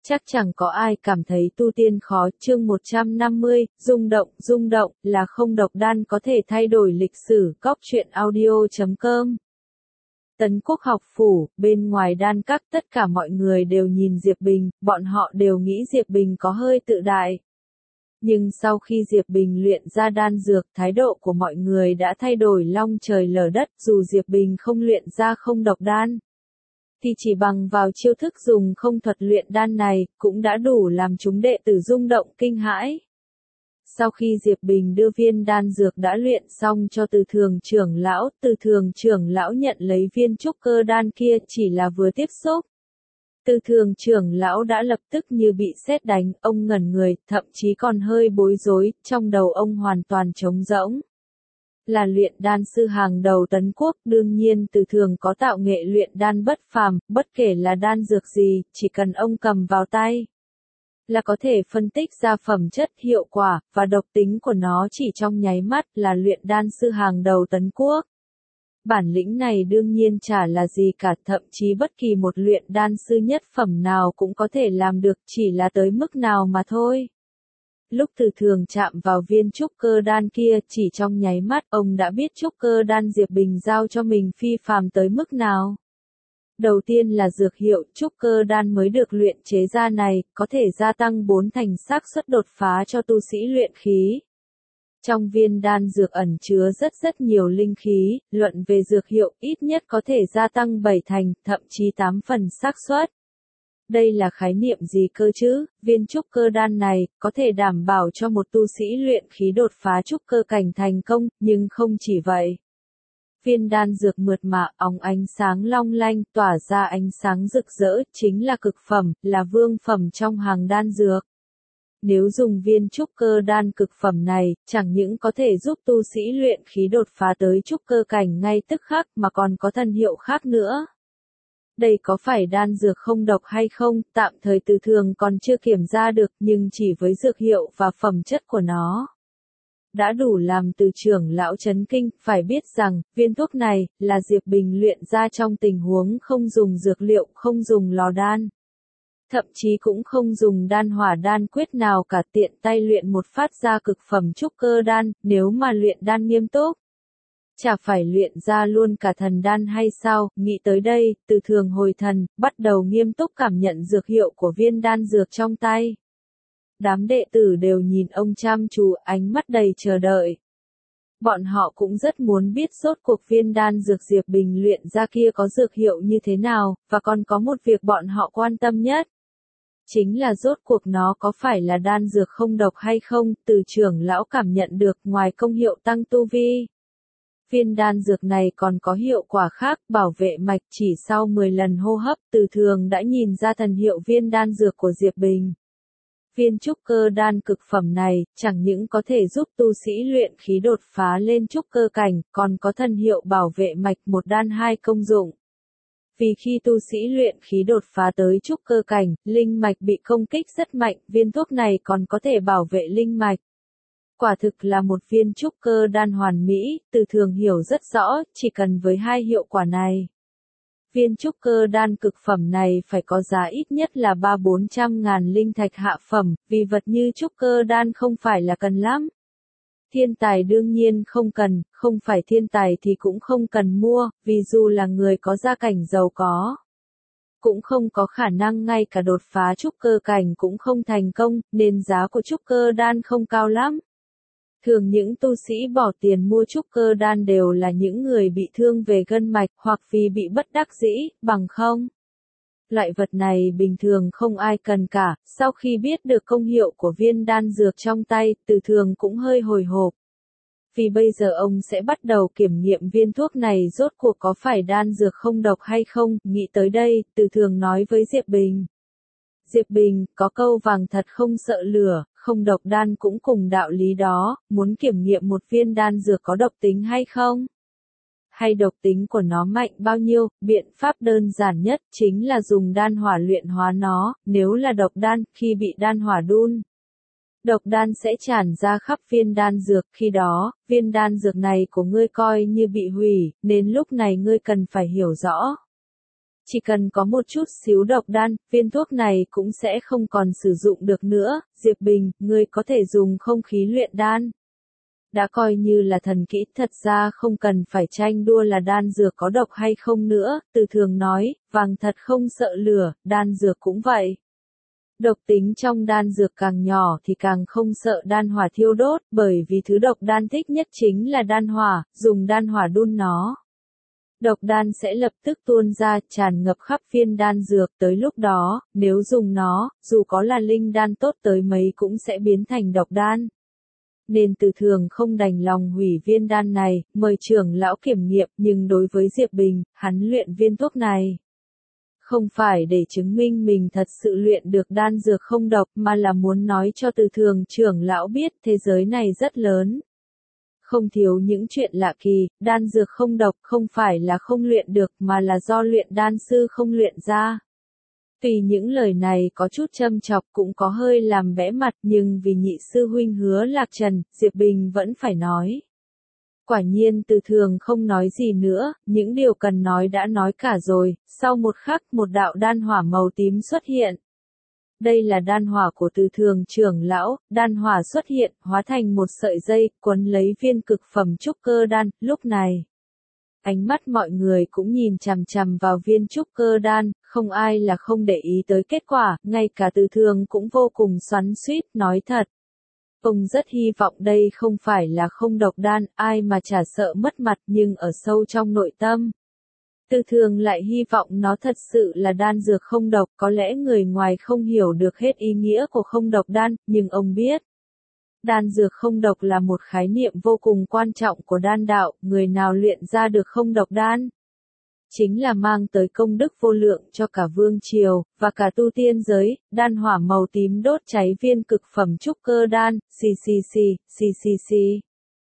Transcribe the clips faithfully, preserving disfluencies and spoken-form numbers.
Chắc chẳng có ai cảm thấy tu tiên khó. Chương một trăm năm mươi, rung động, rung động, là không độc đan có thể thay đổi lịch sử. Cóc truyện audio chấm com. Tấn Quốc học phủ, bên ngoài đan các tất cả mọi người đều nhìn Diệp Bình, bọn họ đều nghĩ Diệp Bình có hơi tự đại. Nhưng sau khi Diệp Bình luyện ra đan dược, thái độ của mọi người đã thay đổi long trời lở đất. Dù Diệp Bình không luyện ra không độc đan, thì chỉ bằng vào chiêu thức dùng không thuật luyện đan này, cũng đã đủ làm chúng đệ tử rung động kinh hãi. Sau khi Diệp Bình đưa viên đan dược đã luyện xong cho Từ Thường trưởng lão, Từ Thường trưởng lão nhận lấy viên trúc cơ đan kia, chỉ là vừa tiếp xúc. Từ Thường trưởng lão đã lập tức như bị sét đánh, ông ngẩn người, thậm chí còn hơi bối rối, trong đầu ông hoàn toàn trống rỗng. Là luyện đan sư hàng đầu Tấn Quốc, đương nhiên Từ Thường có tạo nghệ luyện đan bất phàm, bất kể là đan dược gì, chỉ cần ông cầm vào tay là có thể phân tích ra phẩm chất, hiệu quả, và độc tính của nó chỉ trong nháy mắt. Là luyện đan sư hàng đầu Tấn Quốc. Bản lĩnh này đương nhiên chả là gì cả, thậm chí bất kỳ một luyện đan sư nhất phẩm nào cũng có thể làm được, chỉ là tới mức nào mà thôi. Lúc Từ Thường chạm vào viên trúc cơ đan kia, chỉ trong nháy mắt, ông đã biết trúc cơ đan Diệp Bình giao cho mình phi phàm tới mức nào. Đầu tiên là dược hiệu trúc cơ đan mới được luyện chế ra này, có thể gia tăng bốn thành xác suất đột phá cho tu sĩ luyện khí. Trong viên đan dược ẩn chứa rất rất nhiều linh khí, luận về dược hiệu ít nhất có thể gia tăng bảy thành, thậm chí tám phần xác suất. Đây là khái niệm gì cơ chứ? Viên trúc cơ đan này có thể đảm bảo cho một tu sĩ luyện khí đột phá trúc cơ cảnh thành công, nhưng không chỉ vậy. Viên đan dược mượt mà, óng ánh sáng long lanh, tỏa ra ánh sáng rực rỡ, chính là cực phẩm, là vương phẩm trong hàng đan dược. Nếu dùng viên trúc cơ đan cực phẩm này, chẳng những có thể giúp tu sĩ luyện khí đột phá tới trúc cơ cảnh ngay tức khắc mà còn có thần hiệu khác nữa. Đây có phải đan dược không độc hay không, tạm thời Từ Thường còn chưa kiểm ra được, nhưng chỉ với dược hiệu và phẩm chất của nó đã đủ làm Từ trưởng lão chấn kinh. Phải biết rằng, viên thuốc này là Diệp Bình luyện ra trong tình huống không dùng dược liệu, không dùng lò đan. Thậm chí cũng không dùng đan hỏa đan quyết nào cả, tiện tay luyện một phát ra cực phẩm trúc cơ đan. Nếu mà luyện đan nghiêm túc, chả phải luyện ra luôn cả thần đan hay sao? Nghĩ tới đây, Từ Thường hồi thần, bắt đầu nghiêm túc cảm nhận dược hiệu của viên đan dược trong tay. Đám đệ tử đều nhìn ông chăm chú, ánh mắt đầy chờ đợi. Bọn họ cũng rất muốn biết rốt cuộc viên đan dược Diệp Bình luyện ra kia có dược hiệu như thế nào, và còn có một việc bọn họ quan tâm nhất. Chính là rốt cuộc nó có phải là đan dược không độc hay không. Từ trưởng lão cảm nhận được ngoài công hiệu tăng tu vi, viên đan dược này còn có hiệu quả khác, bảo vệ mạch. Chỉ sau mười lần hô hấp, Từ Thường đã nhìn ra thần hiệu viên đan dược của Diệp Bình. Viên trúc cơ đan cực phẩm này, chẳng những có thể giúp tu sĩ luyện khí đột phá lên trúc cơ cảnh, còn có thần hiệu bảo vệ mạch, một đan hai công dụng. Vì khi tu sĩ luyện khí đột phá tới trúc cơ cảnh, linh mạch bị công kích rất mạnh, viên thuốc này còn có thể bảo vệ linh mạch. Quả thực là một viên trúc cơ đan hoàn mỹ. Từ Thường hiểu rất rõ, chỉ cần với hai hiệu quả này, viên trúc cơ đan cực phẩm này phải có giá ít nhất là ba bốn trăm ngàn linh thạch hạ phẩm, vì vật như trúc cơ đan không phải là cần lắm. Thiên tài đương nhiên không cần, không phải thiên tài thì cũng không cần mua, vì dù là người có gia cảnh giàu có, cũng không có khả năng ngay cả đột phá trúc cơ cảnh cũng không thành công, nên giá của trúc cơ đan không cao lắm. Thường những tu sĩ bỏ tiền mua trúc cơ đan đều là những người bị thương về gân mạch, hoặc vì bị bất đắc dĩ, bằng không. Loại vật này bình thường không ai cần cả. Sau khi biết được công hiệu của viên đan dược trong tay, Từ Thường cũng hơi hồi hộp. Vì bây giờ ông sẽ bắt đầu kiểm nghiệm viên thuốc này rốt cuộc có phải đan dược không độc hay không. Nghĩ tới đây, Từ Thường nói với Diệp Bình. Diệp Bình, có câu vàng thật không sợ lửa, không độc đan cũng cùng đạo lý đó, muốn kiểm nghiệm một viên đan dược có độc tính hay không? Hay độc tính của nó mạnh bao nhiêu? Biện pháp đơn giản nhất chính là dùng đan hỏa luyện hóa nó. Nếu là độc đan, khi bị đan hỏa đun, độc đan sẽ tràn ra khắp viên đan dược. Khi đó, viên đan dược này của ngươi coi như bị hủy, nên lúc này ngươi cần phải hiểu rõ. Chỉ cần có một chút xíu độc đan, viên thuốc này cũng sẽ không còn sử dụng được nữa. Diệp Bình, ngươi có thể dùng không khí luyện đan. Đã coi như là thần kỹ, thật ra không cần phải tranh đua là đan dược có độc hay không nữa. Từ Thường nói, vàng thật không sợ lửa, đan dược cũng vậy. Độc tính trong đan dược càng nhỏ thì càng không sợ đan hỏa thiêu đốt, bởi vì thứ độc đan thích nhất chính là đan hỏa, dùng đan hỏa đun nó. Độc đan sẽ lập tức tuôn ra, tràn ngập khắp viên đan dược, tới lúc đó, nếu dùng nó, dù có là linh đan tốt tới mấy cũng sẽ biến thành độc đan. Nên Từ Thường không đành lòng hủy viên đan này, mời trưởng lão kiểm nghiệm, nhưng đối với Diệp Bình, hắn luyện viên thuốc này. Không phải để chứng minh mình thật sự luyện được đan dược không độc, mà là muốn nói cho Từ Thường trưởng lão biết thế giới này rất lớn. Không thiếu những chuyện lạ kỳ, đan dược không độc không phải là không luyện được mà là do luyện đan sư không luyện ra. Tuy những lời này có chút châm chọc cũng có hơi làm bẽ mặt nhưng vì nhị sư huynh hứa lạc trần, Diệp Bình vẫn phải nói. Quả nhiên Từ Thường không nói gì nữa, những điều cần nói đã nói cả rồi, sau một khắc một đạo đan hỏa màu tím xuất hiện. Đây là đan hỏa của Từ Thường trưởng lão, đan hỏa xuất hiện, hóa thành một sợi dây, quấn lấy viên cực phẩm trúc cơ đan, lúc này. Ánh mắt mọi người cũng nhìn chằm chằm vào viên trúc cơ đan, không ai là không để ý tới kết quả, ngay cả Từ Thường cũng vô cùng xoắn xuýt, nói thật. Ông rất hy vọng đây không phải là không độc đan, ai mà chả sợ mất mặt nhưng ở sâu trong nội tâm. Từ Thường lại hy vọng nó thật sự là đan dược không độc, có lẽ người ngoài không hiểu được hết ý nghĩa của không độc đan, nhưng ông biết. Đan dược không độc là một khái niệm vô cùng quan trọng của đan đạo, người nào luyện ra được không độc đan. Chính là mang tới công đức vô lượng cho cả vương triều, và cả tu tiên giới, đan hỏa màu tím đốt cháy viên cực phẩm trúc cơ đan, xì xì xì, xì xì xì.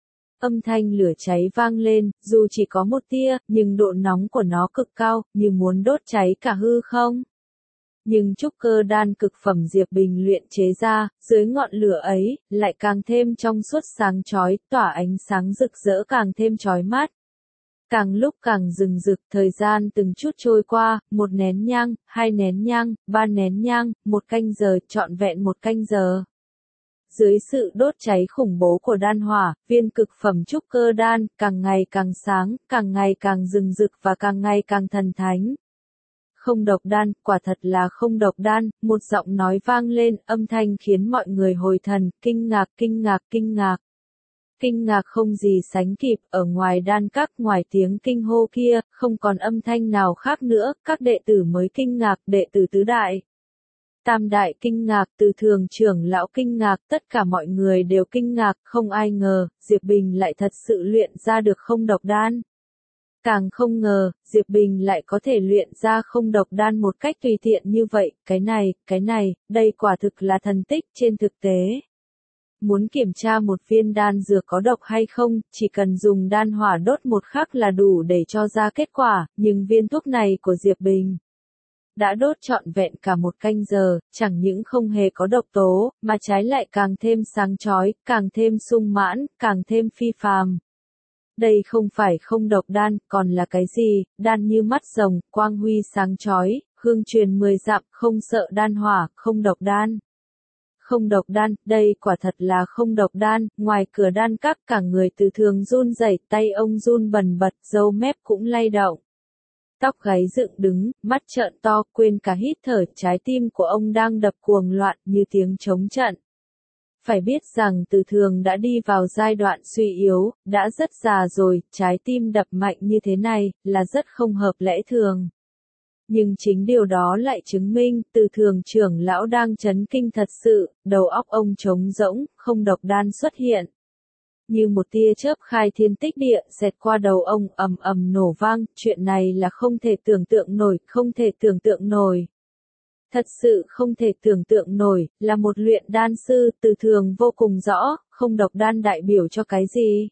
Âm thanh lửa cháy vang lên, dù chỉ có một tia, nhưng độ nóng của nó cực cao, như muốn đốt cháy cả hư không. Nhưng trúc cơ đan cực phẩm Diệp Bình luyện chế ra, dưới ngọn lửa ấy, lại càng thêm trong suốt sáng chói, tỏa ánh sáng rực rỡ càng thêm chói mắt. Càng lúc càng rừng rực, thời gian từng chút trôi qua, một nén nhang, hai nén nhang, ba nén nhang, một canh giờ, trọn vẹn một canh giờ. Dưới sự đốt cháy khủng bố của đan hỏa, viên cực phẩm trúc cơ đan, càng ngày càng sáng, càng ngày càng rừng rực và càng ngày càng thần thánh. Không độc đan, quả thật là không độc đan, một giọng nói vang lên, âm thanh khiến mọi người hồi thần, kinh ngạc, kinh ngạc, kinh ngạc. Kinh ngạc không gì sánh kịp, ở ngoài đan các, ngoài tiếng kinh hô kia, không còn âm thanh nào khác nữa, các đệ tử mới kinh ngạc, đệ tử tứ đại. Tam đại kinh ngạc, Từ Thường trưởng lão kinh ngạc, tất cả mọi người đều kinh ngạc, không ai ngờ, Diệp Bình lại thật sự luyện ra được không độc đan. Càng không ngờ, Diệp Bình lại có thể luyện ra không độc đan một cách tùy tiện như vậy, cái này, cái này, đây quả thực là thần tích trên thực tế. Muốn kiểm tra một viên đan dược có độc hay không, chỉ cần dùng đan hỏa đốt một khắc là đủ để cho ra kết quả, nhưng viên thuốc này của Diệp Bình đã đốt trọn vẹn cả một canh giờ, chẳng những không hề có độc tố, mà trái lại càng thêm sáng chói, càng thêm sung mãn, càng thêm phi phàm. Đây không phải không độc đan, còn là cái gì? Đan như mắt rồng, quang huy sáng chói, hương truyền mười dặm, không sợ đan hỏa, không độc đan. Không độc đan, đây quả thật là không độc đan, ngoài cửa đan các cả người Từ Thường run rẩy, tay ông run bần bật, râu mép cũng lay động. Tóc gáy dựng đứng, mắt trợn to, quên cả hít thở, trái tim của ông đang đập cuồng loạn như tiếng trống trận. Phải biết rằng Từ Thường đã đi vào giai đoạn suy yếu, đã rất già rồi, trái tim đập mạnh như thế này, là rất không hợp lẽ thường. Nhưng chính điều đó lại chứng minh, Từ Thường trưởng lão đang chấn kinh thật sự, đầu óc ông trống rỗng, không độc đan xuất hiện. Như một tia chớp khai thiên tích địa, xẹt qua đầu ông, ầm ầm nổ vang, chuyện này là không thể tưởng tượng nổi, không thể tưởng tượng nổi. Thật sự không thể tưởng tượng nổi, là một luyện đan sư, Từ Thường vô cùng rõ, không độc đan đại biểu cho cái gì.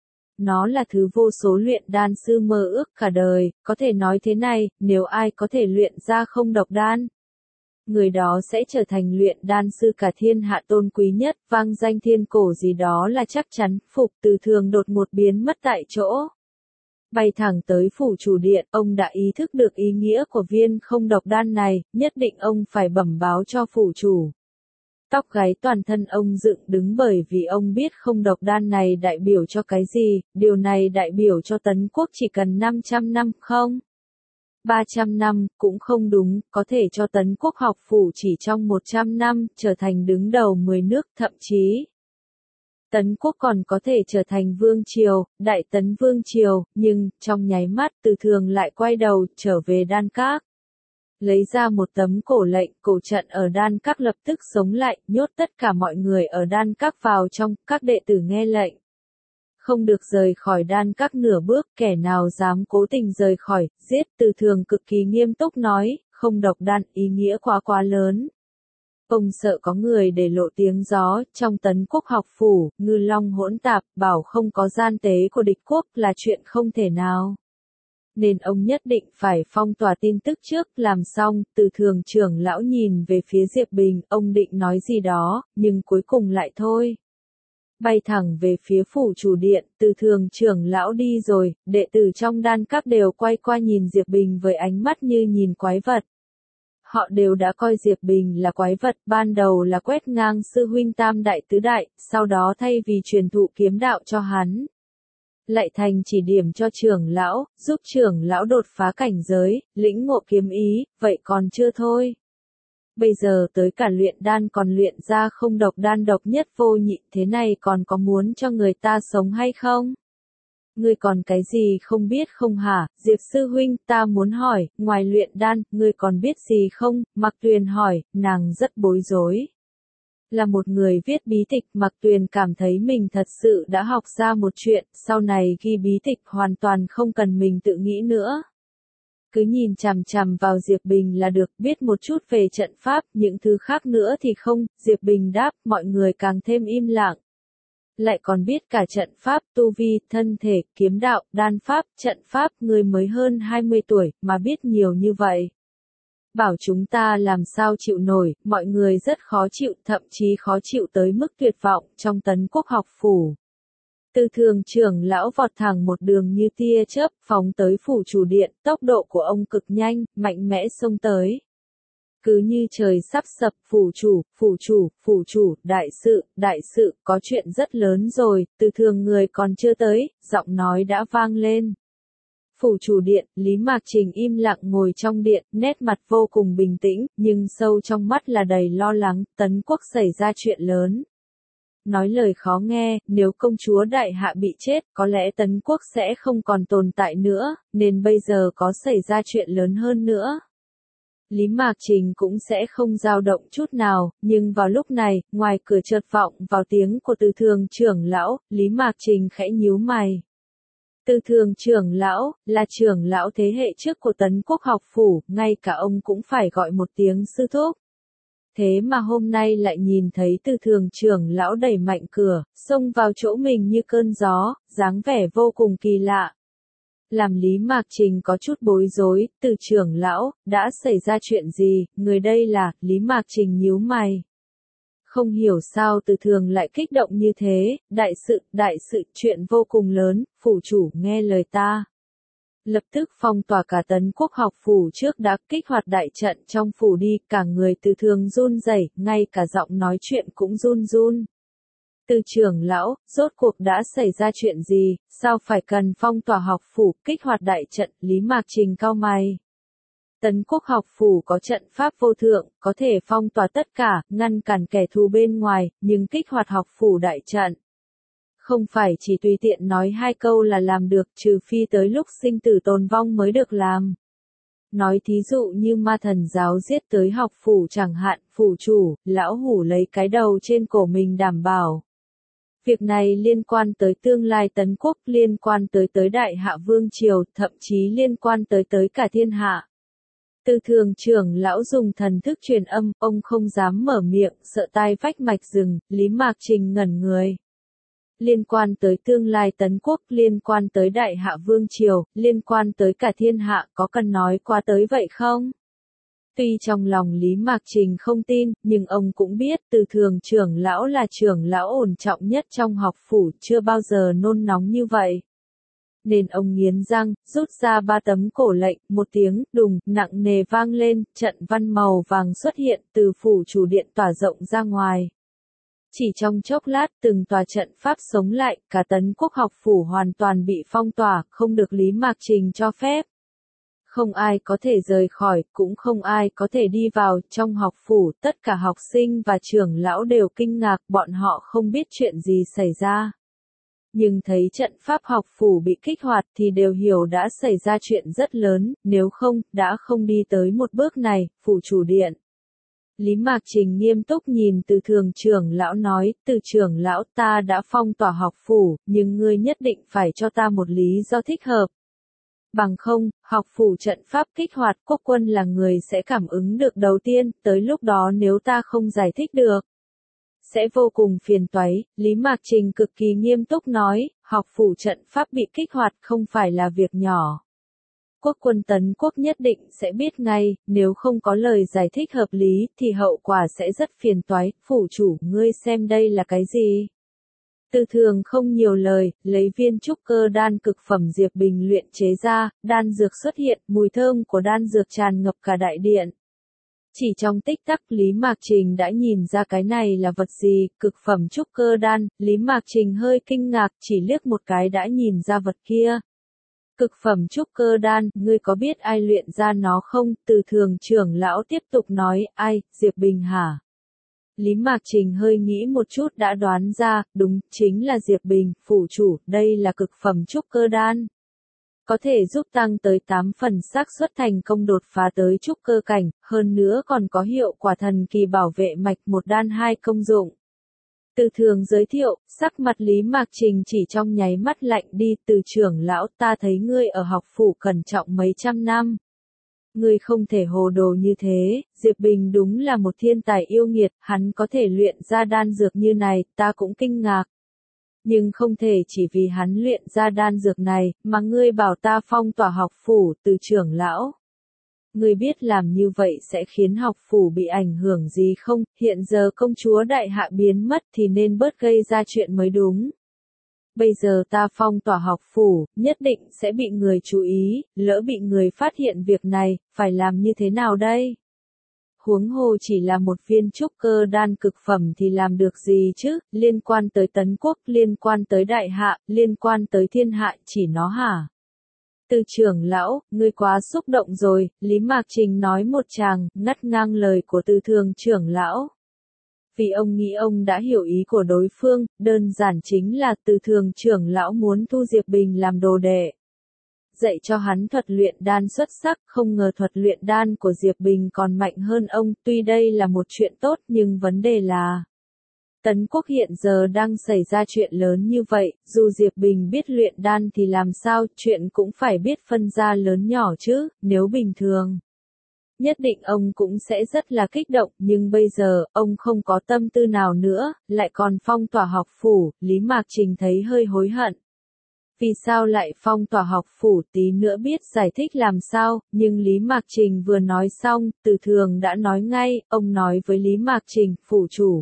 Nó là thứ vô số luyện đan sư mơ ước cả đời, có thể nói thế này, nếu ai có thể luyện ra không độc đan, người đó sẽ trở thành luyện đan sư cả thiên hạ tôn quý nhất, vang danh thiên cổ gì đó là chắc chắn, Phục Từ Thường đột ngột biến mất tại chỗ. Bay thẳng tới phủ chủ điện, ông đã ý thức được ý nghĩa của viên không độc đan này, nhất định ông phải bẩm báo cho phủ chủ. Tóc gáy toàn thân ông dựng đứng bởi vì ông biết không độc đan này đại biểu cho cái gì, điều này đại biểu cho Tấn Quốc chỉ cần năm trăm năm không? ba trăm năm, cũng không đúng, có thể cho Tấn Quốc học phủ chỉ trong một trăm năm, trở thành đứng đầu mười nước, thậm chí. Tấn Quốc còn có thể trở thành vương triều, đại tấn vương triều, nhưng, trong nháy mắt, Từ Thường lại quay đầu, trở về Đan Các. Lấy ra một tấm cổ lệnh, cổ trận ở Đan Các lập tức sống lại, nhốt tất cả mọi người ở Đan Các vào trong, các đệ tử nghe lệnh. Không được rời khỏi Đan Các nửa bước, kẻ nào dám cố tình rời khỏi, giết. Từ Thường cực kỳ nghiêm túc nói, không độc đan, ý nghĩa quá quá lớn. Ông sợ có người để lộ tiếng gió, trong Tấn Quốc học phủ, ngư long hỗn tạp, bảo không có gian tế của địch quốc là chuyện không thể nào. Nên ông nhất định phải phong tỏa tin tức trước, làm xong. Từ Thường trưởng lão nhìn về phía Diệp Bình, ông định nói gì đó, nhưng cuối cùng lại thôi. Bay thẳng về phía phủ chủ điện, Từ Thường trưởng lão đi rồi, đệ tử trong Đan Các đều quay qua nhìn Diệp Bình với ánh mắt như nhìn quái vật. Họ đều đã coi Diệp Bình là quái vật, ban đầu là quét ngang sư huynh tam đại tứ đại, sau đó thay vì truyền thụ kiếm đạo cho hắn, lại thành chỉ điểm cho trưởng lão, giúp trưởng lão đột phá cảnh giới, lĩnh ngộ kiếm ý, vậy còn chưa thôi. Bây giờ tới cả luyện đan còn luyện ra không độc đan độc nhất vô nhị, thế này còn có muốn cho người ta sống hay không? Ngươi còn cái gì không biết không hả? Diệp sư huynh, ta muốn hỏi, ngoài luyện đan, ngươi còn biết gì không? Mạc Tuyền hỏi, nàng rất bối rối. Là một người viết bí tịch, Mạc Tuyền cảm thấy mình thật sự đã học ra một chuyện, sau này ghi bí tịch hoàn toàn không cần mình tự nghĩ nữa. Cứ nhìn chằm chằm vào Diệp Bình là được, biết một chút về trận pháp, những thứ khác nữa thì không. Diệp Bình đáp, mọi người càng thêm im lặng. Lại còn biết cả trận pháp, tu vi, thân thể, kiếm đạo, đan pháp, trận pháp, người mới hơn hai mươi tuổi, mà biết nhiều như vậy. Bảo chúng ta làm sao chịu nổi, mọi người rất khó chịu, thậm chí khó chịu tới mức tuyệt vọng, trong Tấn Quốc học phủ. Từ Thường trưởng lão vọt thẳng một đường như tia chớp, phóng tới phủ chủ điện, tốc độ của ông cực nhanh, mạnh mẽ xông tới. Cứ như trời sắp sập, phủ chủ, phủ chủ, phủ chủ, đại sự, đại sự, có chuyện rất lớn rồi. Từ Thường người còn chưa tới, giọng nói đã vang lên. Phủ chủ điện, Lý Mạc Trình im lặng ngồi trong điện, nét mặt vô cùng bình tĩnh, nhưng sâu trong mắt là đầy lo lắng, Tấn Quốc xảy ra chuyện lớn. Nói lời khó nghe, nếu công chúa đại hạ bị chết, có lẽ Tấn Quốc sẽ không còn tồn tại nữa, nên bây giờ có xảy ra chuyện lớn hơn nữa. Lý Mạc Trình cũng sẽ không dao động chút nào, nhưng vào lúc này, ngoài cửa chợt vọng vào tiếng của Từ Thường trưởng lão, Lý Mạc Trình khẽ nhíu mày. Từ Thường trưởng lão, là trưởng lão thế hệ trước của Tấn Quốc học phủ, ngay cả ông cũng phải gọi một tiếng sư thúc. Thế mà hôm nay lại nhìn thấy Từ Thường trưởng lão đẩy mạnh cửa, xông vào chỗ mình như cơn gió, dáng vẻ vô cùng kỳ lạ. Làm Lý Mạc Trình có chút bối rối, Từ trưởng lão, đã xảy ra chuyện gì, người đây là, Lý Mạc Trình nhíu mày. Không hiểu sao Từ Thường lại kích động như thế, đại sự, đại sự, chuyện vô cùng lớn, phủ chủ nghe lời ta. Lập tức phong tỏa cả Tấn Quốc học phủ trước đã kích hoạt đại trận trong phủ đi, cả người Từ Thường run rẩy, ngay cả giọng nói chuyện cũng run run. Từ trưởng lão, rốt cuộc đã xảy ra chuyện gì, sao phải cần phong tỏa học phủ, kích hoạt đại trận, Lý Mạc Trình cau mày. Tấn Quốc học phủ có trận pháp vô thượng, có thể phong tỏa tất cả, ngăn cản kẻ thù bên ngoài, nhưng kích hoạt học phủ đại trận. Không phải chỉ tùy tiện nói hai câu là làm được, trừ phi tới lúc sinh tử tồn vong mới được làm. Nói thí dụ như ma thần giáo giết tới học phủ chẳng hạn, phủ chủ, lão hủ lấy cái đầu trên cổ mình đảm bảo. Việc này liên quan tới tương lai Tấn Quốc, liên quan tới tới Đại Hạ Vương Triều, thậm chí liên quan tới tới cả thiên hạ. Từ Thường trưởng lão dùng thần thức truyền âm, ông không dám mở miệng, sợ tai vách mạch rừng, Lý Mạc Trình ngẩn người. Liên quan tới tương lai Tấn Quốc, liên quan tới Đại Hạ Vương Triều, liên quan tới cả thiên hạ, có cần nói qua tới vậy không? Tuy trong lòng Lý Mạc Trình không tin, nhưng ông cũng biết Từ Thường trưởng lão là trưởng lão ổn trọng nhất trong học phủ, chưa bao giờ nôn nóng như vậy. Nên ông nghiến răng, rút ra ba tấm cổ lệnh, một tiếng đùng nặng nề vang lên, trận văn màu vàng xuất hiện từ phủ chủ điện tỏa rộng ra ngoài. Chỉ trong chốc lát, từng tòa trận pháp sống lại, cả Tấn Quốc học phủ hoàn toàn bị phong tỏa, không được Lý Mạc Trình cho phép. Không ai có thể rời khỏi, cũng không ai có thể đi vào, trong học phủ, tất cả học sinh và trưởng lão đều kinh ngạc, bọn họ không biết chuyện gì xảy ra. Nhưng thấy trận pháp học phủ bị kích hoạt thì đều hiểu đã xảy ra chuyện rất lớn, nếu không, đã không đi tới một bước này, phủ chủ điện. Lý Mạc Trình nghiêm túc nhìn Từ Thường trưởng lão nói, Từ trưởng lão ta đã phong tỏa học phủ, nhưng ngươi nhất định phải cho ta một lý do thích hợp. Bằng không, học phủ trận pháp kích hoạt quốc quân là người sẽ cảm ứng được đầu tiên, tới lúc đó nếu ta không giải thích được, sẽ vô cùng phiền toái. Lý Mạc Trình cực kỳ nghiêm túc nói, học phủ trận pháp bị kích hoạt không phải là việc nhỏ. Quốc quân Tấn Quốc nhất định sẽ biết ngay, nếu không có lời giải thích hợp lý thì hậu quả sẽ rất phiền toái. Phủ chủ, ngươi xem đây là cái gì? Từ Thường không nhiều lời, lấy viên trúc cơ đan cực phẩm Diệp Bình luyện chế ra, đan dược xuất hiện, mùi thơm của đan dược tràn ngập cả đại điện. Chỉ trong tích tắc Lý Mạc Trình đã nhìn ra cái này là vật gì, cực phẩm trúc cơ đan, Lý Mạc Trình hơi kinh ngạc, chỉ liếc một cái đã nhìn ra vật kia. Cực phẩm trúc cơ đan, ngươi có biết ai luyện ra nó không? Từ Thường trưởng lão tiếp tục nói, ai, Diệp Bình hả? Lý Mạc Trình hơi nghĩ một chút đã đoán ra, đúng, chính là Diệp Bình, phủ chủ, đây là cực phẩm trúc cơ đan. Có thể giúp tăng tới tám phần xác suất thành công đột phá tới trúc cơ cảnh, hơn nữa còn có hiệu quả thần kỳ bảo vệ mạch một đan hai công dụng. Từ Thường giới thiệu, sắc mặt Lý Mạc Trình chỉ trong nháy mắt lạnh đi, Từ trưởng lão ta thấy ngươi ở học phủ cẩn trọng mấy trăm năm. Ngươi không thể hồ đồ như thế, Diệp Bình đúng là một thiên tài yêu nghiệt, hắn có thể luyện ra đan dược như này, ta cũng kinh ngạc. Nhưng không thể chỉ vì hắn luyện ra đan dược này, mà ngươi bảo ta phong tỏa học phủ. Từ trưởng lão. Ngươi biết làm như vậy sẽ khiến học phủ bị ảnh hưởng gì không? Hiện giờ công chúa đại hạ biến mất thì nên bớt gây ra chuyện mới đúng. Bây giờ ta phong tỏa học phủ, nhất định sẽ bị người chú ý, lỡ bị người phát hiện việc này, phải làm như thế nào đây? Huống hồ chỉ là một viên trúc cơ đan cực phẩm thì làm được gì chứ, liên quan tới Tấn Quốc, liên quan tới đại hạ, liên quan tới thiên hạ, chỉ nó hả? Từ trưởng lão, ngươi quá xúc động rồi, Lý Mạc Trình nói một tràng, ngắt ngang lời của Từ Thường trưởng lão. Vì ông nghĩ ông đã hiểu ý của đối phương, đơn giản chính là Từ Thường trưởng lão muốn thu Diệp Bình làm đồ đệ. Dạy cho hắn thuật luyện đan xuất sắc, không ngờ thuật luyện đan của Diệp Bình còn mạnh hơn ông, tuy đây là một chuyện tốt nhưng vấn đề là Tấn Quốc hiện giờ đang xảy ra chuyện lớn như vậy, dù Diệp Bình biết luyện đan thì làm sao, chuyện cũng phải biết phân ra lớn nhỏ chứ, nếu bình thường. Nhất định ông cũng sẽ rất là kích động, nhưng bây giờ, ông không có tâm tư nào nữa, lại còn phong tỏa học phủ, Lý Mạc Trình thấy hơi hối hận. Vì sao lại phong tỏa học phủ, tí nữa biết giải thích làm sao, nhưng Lý Mạc Trình vừa nói xong, Từ Thường đã nói ngay, ông nói với Lý Mạc Trình, phủ chủ.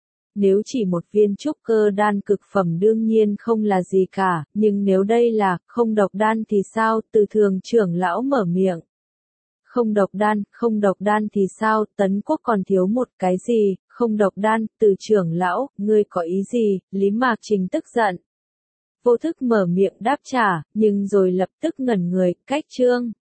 Nếu chỉ một viên trúc cơ đan cực phẩm đương nhiên không là gì cả, nhưng nếu đây là không độc đan thì sao? Từ Thường trưởng lão mở miệng. Không độc đan, không độc đan thì sao? Tấn Quốc còn thiếu một cái gì? Không độc đan, Từ trưởng lão, ngươi có ý gì? Lý Mạc Trình tức giận. Vô thức mở miệng đáp trả, nhưng rồi lập tức ngẩn người, cách chương.